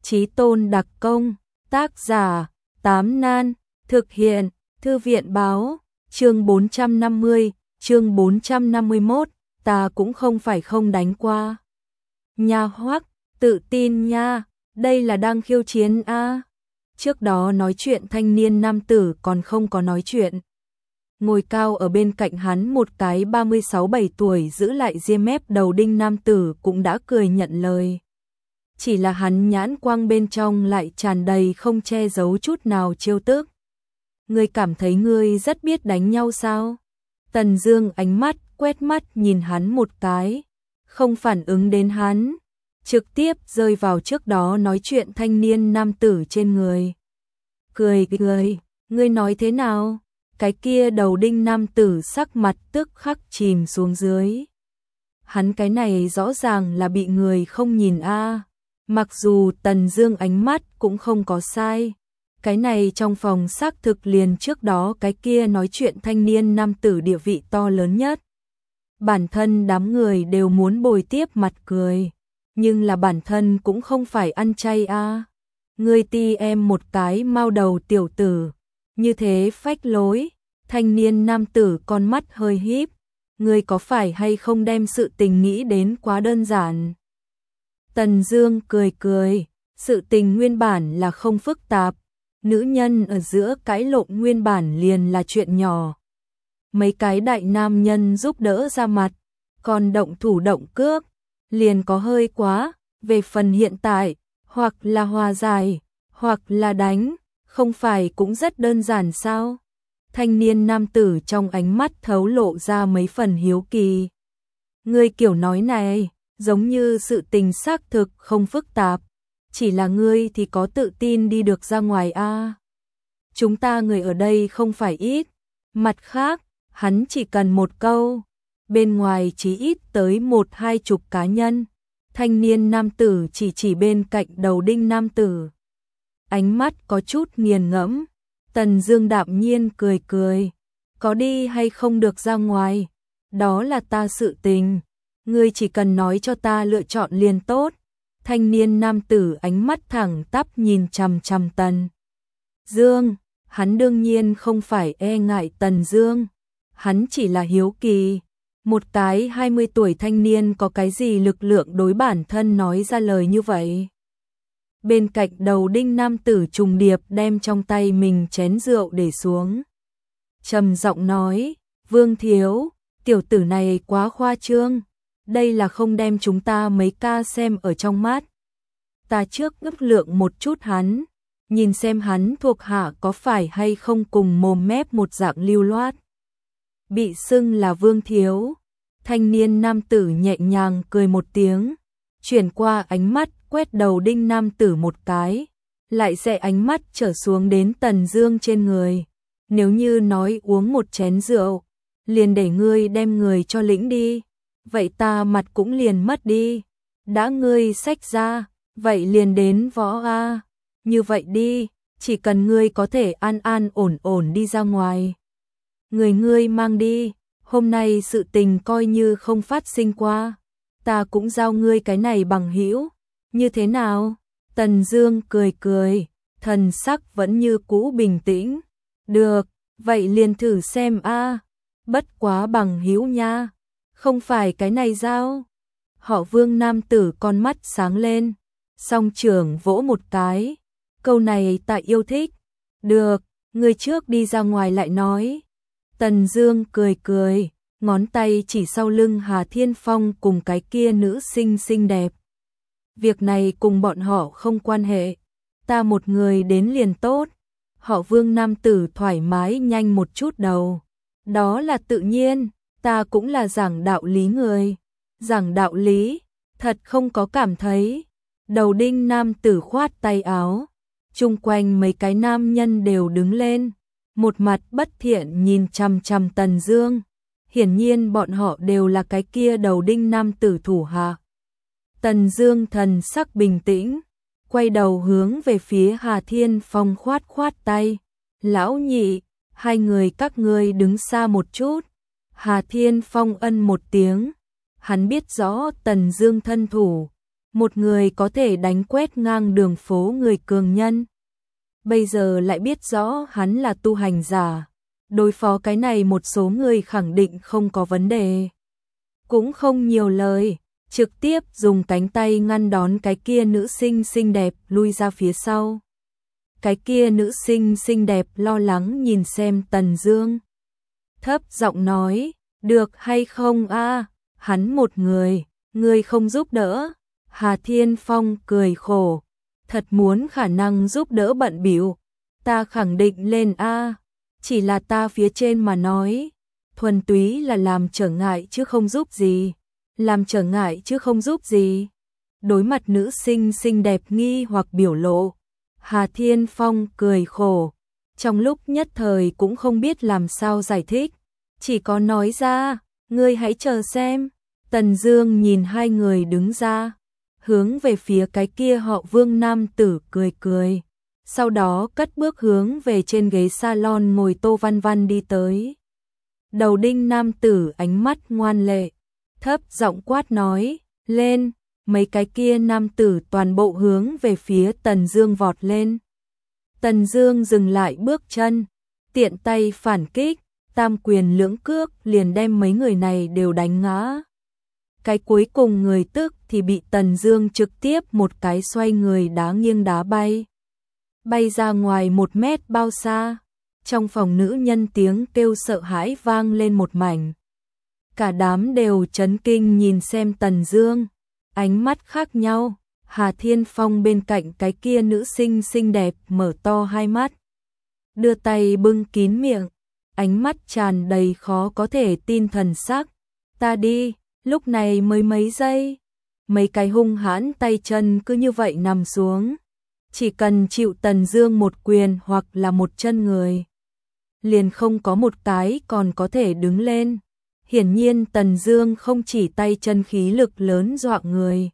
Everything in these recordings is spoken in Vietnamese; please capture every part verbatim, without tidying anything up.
Chí tôn đặc công, tác giả, Tám Nan, thực hiện, Thư viện báo, chương bốn trăm năm mươi, chương bốn trăm năm mươi mốt, ta cũng không phải không đánh qua. Nha Hoắc, tự tin nha, đây là đang khiêu chiến a. Trước đó nói chuyện thanh niên nam tử còn không có nói chuyện. Ngồi cao ở bên cạnh hắn một cái ba mươi sáu bảy tuổi giữ lại ria mép đầu đinh nam tử cũng đã cười nhận lời. Chỉ là hắn nhãn quang bên trong lại tràn đầy không che giấu chút nào trêu tức. Ngươi cảm thấy ngươi rất biết đánh nhau sao? Tần Dương ánh mắt quét mắt nhìn hắn một cái, không phản ứng đến hắn, trực tiếp rơi vào trước đó nói chuyện thanh niên nam tử trên người. Cười cười, ngươi nói thế nào? Cái kia đầu đinh nam tử sắc mặt tức khắc chìm xuống dưới. Hắn cái này rõ ràng là bị người không nhìn a. Mặc dù Tần Dương ánh mắt cũng không có sai, cái này trong phòng xác thực liền trước đó cái kia nói chuyện thanh niên nam tử địa vị to lớn nhất. Bản thân đám người đều muốn bồi tiếp mặt cười, nhưng là bản thân cũng không phải ăn chay a. Ngươi ti em một cái mao đầu tiểu tử, như thế phách lối. Thanh niên nam tử con mắt hơi híp, ngươi có phải hay không đem sự tình nghĩ đến quá đơn giản? Tần Dương cười cười, sự tình nguyên bản là không phức tạp, nữ nhân ở giữa cãi lộn nguyên bản liền là chuyện nhỏ. Mấy cái đại nam nhân giúp đỡ ra mặt, còn động thủ động cước, liền có hơi quá, về phần hiện tại, hoặc là hòa giải, hoặc là đánh, không phải cũng rất đơn giản sao? Thanh niên nam tử trong ánh mắt thấu lộ ra mấy phần hiếu kỳ. Ngươi kiểu nói này, giống như sự tình xác thực không phức tạp, chỉ là ngươi thì có tự tin đi được ra ngoài a. Chúng ta người ở đây không phải ít, mặt khác, hắn chỉ cần một câu, bên ngoài chí ít tới một hai chục cá nhân. Thanh niên nam tử chỉ chỉ bên cạnh đầu đinh nam tử. Ánh mắt có chút nghiền ngẫm. Tần Dương đạm nhiên cười cười, có đi hay không được ra ngoài, đó là ta sự tình, ngươi chỉ cần nói cho ta lựa chọn liền tốt. Thanh niên nam tử ánh mắt thẳng tắp nhìn chằm chằm Tần Dương, hắn đương nhiên không phải e ngại Tần Dương, hắn chỉ là hiếu kỳ, một cái hai mươi tuổi thanh niên có cái gì lực lượng đối bản thân nói ra lời như vậy. Bên cạnh đầu đinh nam tử trùng điệp đem trong tay mình chén rượu để xuống. Trầm giọng nói, Vương thiếu, tiểu tử này quá khoa trương, đây là không đem chúng ta mấy ca xem ở trong mắt. Ta trước ước lượng một chút hắn, nhìn xem hắn thuộc hạ có phải hay không cùng mồm mép một dạng lưu loát. Bị xưng là Vương thiếu, thanh niên nam tử nhẹ nhàng cười một tiếng, chuyển qua ánh mắt quét đầu đinh nam tử một cái, lại sẽ ánh mắt trở xuống đến Tần Dương trên người. Nếu như nói uống một chén rượu, liền để ngươi đem người cho lĩnh đi, vậy ta mặt cũng liền mất đi. Đã ngươi xách ra, vậy liền đến võ a. Như vậy đi, chỉ cần ngươi có thể an an ổn ổn đi ra ngoài. Người ngươi mang đi, hôm nay sự tình coi như không phát sinh qua, ta cũng giao ngươi cái này bằng hữu. Như thế nào? Tần Dương cười cười, thần sắc vẫn như cũ bình tĩnh. Được, vậy liền thử xem a. Bất quá bằng hữu nha, không phải cái này giao. Họ Vương nam tử con mắt sáng lên, song trưởng vỗ một cái. Câu này ta yêu thích. Được, người trước đi ra ngoài lại nói. Tần Dương cười cười, ngón tay chỉ sau lưng Hà Thiên Phong cùng cái kia nữ sinh xinh đẹp. Việc này cùng bọn họ không quan hệ, ta một người đến liền tốt. Họ Vương nam tử thoải mái nhanh một chút đầu. Đó là tự nhiên, ta cũng là giảng đạo lý người. Giảng đạo lý, thật không có cảm thấy. Đầu đinh nam tử khoát tay áo, chung quanh mấy cái nam nhân đều đứng lên, một mặt bất thiện nhìn chằm chằm Tần Dương. Hiển nhiên bọn họ đều là cái kia đầu đinh nam tử thủ hạ. Tần Dương thần sắc bình tĩnh, quay đầu hướng về phía Hà Thiên Phong khoát khoát tay. Lão nhị, hai người các ngươi đứng xa một chút. Hà Thiên Phong ân một tiếng, hắn biết rõ Tần Dương thân thủ, một người có thể đánh quét ngang đường phố người cường nhân. Bây giờ lại biết rõ hắn là tu hành giả, đối phó cái này một số người khẳng định không có vấn đề. Cũng không nhiều lời, trực tiếp dùng cánh tay ngăn đón cái kia nữ sinh xinh đẹp lui ra phía sau. Cái kia nữ sinh xinh đẹp lo lắng nhìn xem Tần Dương. Thấp giọng nói, được hay không a? Hắn một người, người không giúp đỡ. Hà Thiên Phong cười khổ, thật muốn khả năng giúp đỡ bận bịu, ta khẳng định lên a, chỉ là ta phía trên mà nói, thuần túy là làm trở ngại chứ không giúp gì, làm trở ngại chứ không giúp gì. Đối mặt nữ sinh xinh đẹp nghi hoặc biểu lộ, Hà Thiên Phong cười khổ, trong lúc nhất thời cũng không biết làm sao giải thích, chỉ có nói ra, ngươi hãy chờ xem. Tần Dương nhìn hai người đứng ra, hướng về phía cái kia họ Vương nam tử cười cười, sau đó cất bước hướng về trên ghế salon ngồi Tô Văn Văn đi tới. Đầu đinh nam tử ánh mắt ngoan lệ, thấp giọng quát nói, lên, mấy cái kia nam tử toàn bộ hướng về phía Tần Dương vọt lên. Tần Dương dừng lại bước chân, tiện tay phản kích, tam quyền lưỡng cước liền đem mấy người này đều đánh ngã. Cái cuối cùng người tức thì bị Tần Dương trực tiếp một cái xoay người đá nghiêng đá bay. Bay ra ngoài một mét bao xa, trong phòng nữ nhân tiếng kêu sợ hãi vang lên một mảnh. Cả đám đều chấn kinh nhìn xem Tần Dương, ánh mắt khác nhau. Hà Thiên Phong bên cạnh cái kia nữ sinh xinh đẹp mở to hai mắt, đưa tay bưng kín miệng, ánh mắt tràn đầy khó có thể tin thần sắc. Ta đi. Lúc này mới mấy giây, mấy cái hung hãn tay chân cứ như vậy nằm xuống, chỉ cần chịu Tần Dương một quyền hoặc là một chân người, liền không có một cái còn có thể đứng lên. Hiển nhiên Tần Dương không chỉ tay chân khí lực lớn dọa người,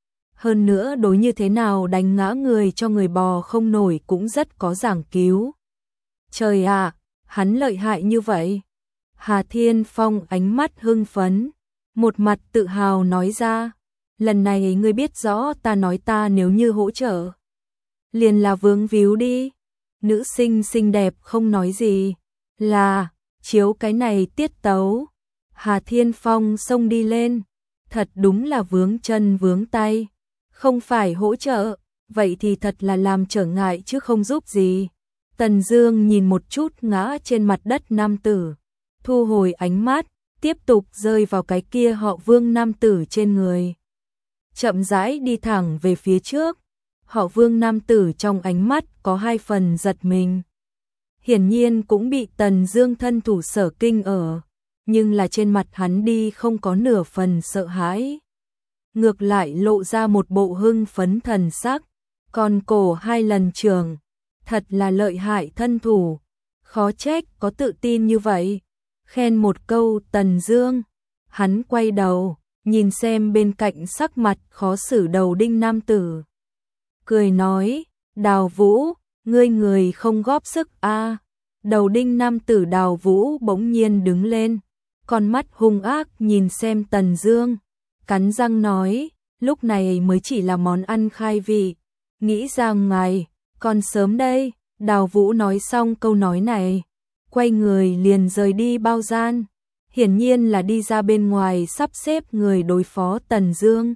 hơn nữa đối như thế nào đánh ngã người cho người bò không nổi cũng rất có giảng cứu. Trời ạ, hắn lợi hại như vậy. Hà Thiên Phong ánh mắt hưng phấn, một mặt tự hào nói ra, lần này ngươi biết rõ ta nói ta nếu như hỗ trợ, liền là vướng víu đi. Nữ sinh xinh đẹp không nói gì, là, chiếu cái này tiết tấu. Hà Thiên Phong xông đi lên, thật đúng là vướng chân vướng tay, không phải hỗ trợ, vậy thì thật là làm trở ngại chứ không giúp gì. Tần Dương nhìn một chút ngã trên mặt đất nam tử, thu hồi ánh mắt, tiếp tục rơi vào cái kia họ Vương nam tử trên người. Chậm rãi đi thẳng về phía trước, họ Vương nam tử trong ánh mắt có hai phần giật mình. Hiển nhiên cũng bị Tần Dương thân thủ sở kinh ở, nhưng là trên mặt hắn đi không có nửa phần sợ hãi. Ngược lại lộ ra một bộ hưng phấn thần sắc, còn cổ hai lần trường, thật là lợi hại thân thủ, khó trách có tự tin như vậy. Khen một câu Tần Dương, hắn quay đầu, nhìn xem bên cạnh sắc mặt khó xử đầu đinh nam tử. Cười nói, Đào Vũ, ngươi người không góp sức a à. Đầu đinh nam tử Đào Vũ bỗng nhiên đứng lên, con mắt hung ác nhìn xem Tần Dương, cắn răng nói, lúc này mới chỉ là món ăn khai vị, nghĩ rằng ngài, còn sớm đây. Đào Vũ nói xong câu nói này, quay người liền rời đi bao gian, hiển nhiên là đi ra bên ngoài sắp xếp người đối phó Tần Dương.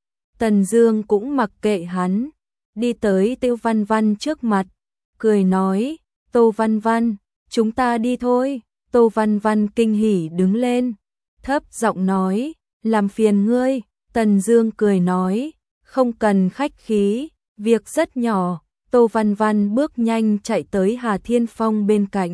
Tần Dương cũng mặc kệ hắn, đi tới Tiêu Văn Văn trước mặt, cười nói, Tô Văn Văn, chúng ta đi thôi. Tô Văn Văn kinh hỉ đứng lên, thấp giọng nói, làm phiền ngươi. Tần Dương cười nói, không cần khách khí, việc rất nhỏ. Tô Văn Văn bước nhanh chạy tới Hà Thiên Phong bên cạnh.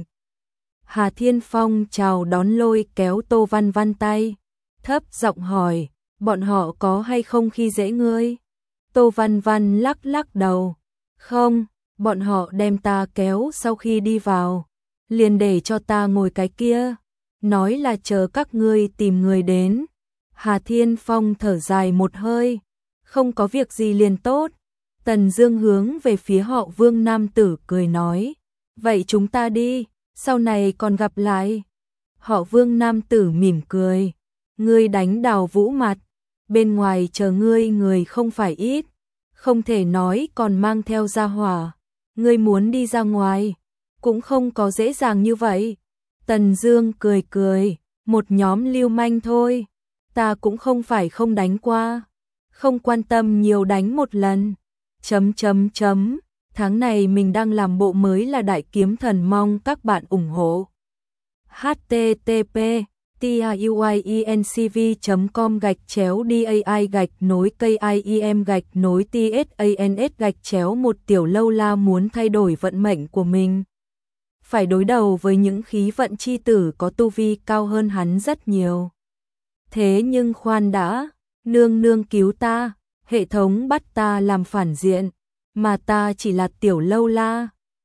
Hà Thiên Phong chào đón lôi kéo Tô Văn Văn tay, thấp giọng hỏi, bọn họ có hay không khi dễ ngươi? Tô Văn Văn lắc lắc đầu, không, bọn họ đem ta kéo sau khi đi vào, liền để cho ta ngồi cái kia, nói là chờ các ngươi tìm người đến. Hà Thiên Phong thở dài một hơi, không có việc gì liền tốt. Tần Dương hướng về phía họ Vương nam tử cười nói, vậy chúng ta đi, sau này còn gặp lại. Họ Vương nam tử mỉm cười, ngươi đánh Đào Vũ mặt, bên ngoài chờ ngươi người không phải ít, không thể nói còn mang theo gia hỏa, ngươi muốn đi ra ngoài, cũng không có dễ dàng như vậy. Tần Dương cười cười, một nhóm lưu manh thôi, ta cũng không phải không đánh qua, không quan tâm nhiều đánh một lần. Chấm chấm chấm, tháng này mình đang làm bộ mới là Đại Kiếm Thần, mong các bạn ủng hộ. h t t p tiuyencv chấm com gạch chéo dai gạch nối kim gạch nối tsans gạch chéo một tiểu lâu la muốn thay đổi vận mệnh của mình. Phải đối đầu với những khí vận chi tử có tu vi cao hơn hắn rất nhiều. Thế nhưng khoan đã, nương nương cứu ta, hệ thống bắt ta làm phản diện, mà ta chỉ là tiểu lâu la,